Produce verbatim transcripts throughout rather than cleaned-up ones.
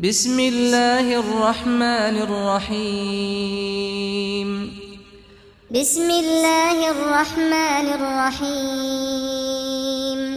بسم الله الرحمن الرحيم بسم الله الرحمن الرحيم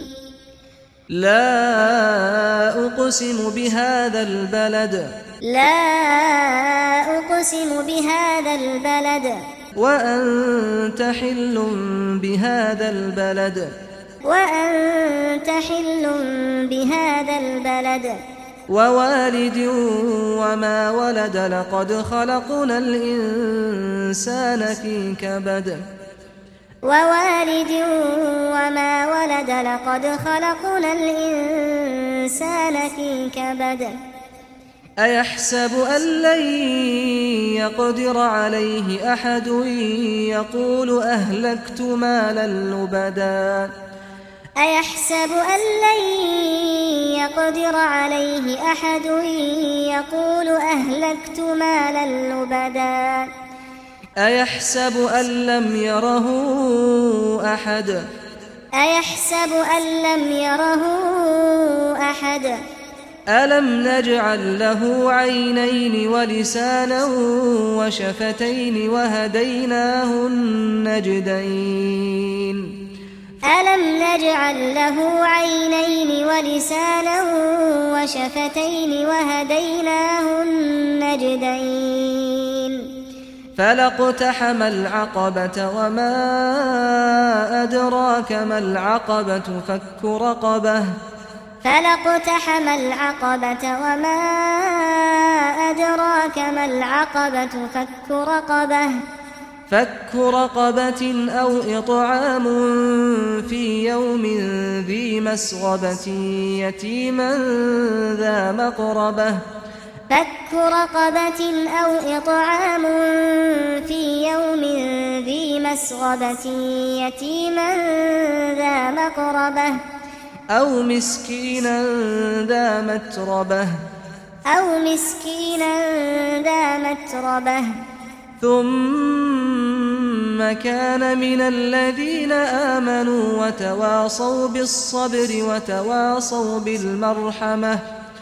لا أقسم بهذا البلد لا أقسم بهذا البلد وأنت حل بهذا البلد وأنت حل بهذا البلد ووالد وما ولد لقد خلقنا الإنسان في كبد ووالد وما ولد لقد خلقنا الإنسان في كبد أيحسب أن لن يقدر عليه أحد يقول أهلكت مالا لبدا أيحسب أن لن يقدر عليه أحد يقول أهلكت مالا لبدا أيحسب أن لم يره أحد أيحسب أن لم يره أحد ألم نجعل له عينين ولسانا وشفتين وهديناه النجدين ألم نجعل له عينين ولسانا وشفتين وهديناه النجدين فلاقتحم العقبة وما أدراك ما العقبة فك رقبة فلاقتحم العقبة وما أدراك ما العقبة فك رقبة فك رقبة أو إطعام في يوم ذي مسغبة يتيما ذا مقربة فك رقبة أو إطعام في يوم ذي مسغبة يتيما ذا مقربة أو مسكينا ذا متربة أو مسكينا ذا متربة ثم كان من الذين آمنوا وتواصوا بالصبر وتواصوا بالمرحمة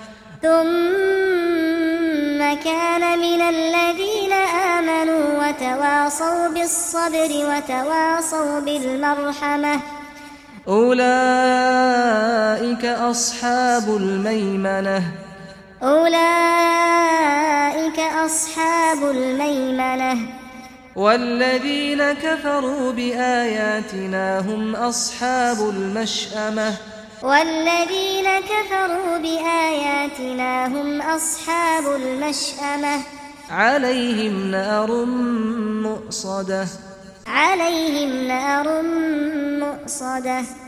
ثم كان من الذين آمنوا وتواصوا بالصبر وتواصوا بالمرحمة أولئك أصحاب الميمنة أولئك أصحاب الميمنة والذين كفروا بآياتنا هم أصحاب المشأمة والذين كفروا بآياتنا هم أصحاب المشأمة عليهم نار مؤصدة عليهم نار مؤصدة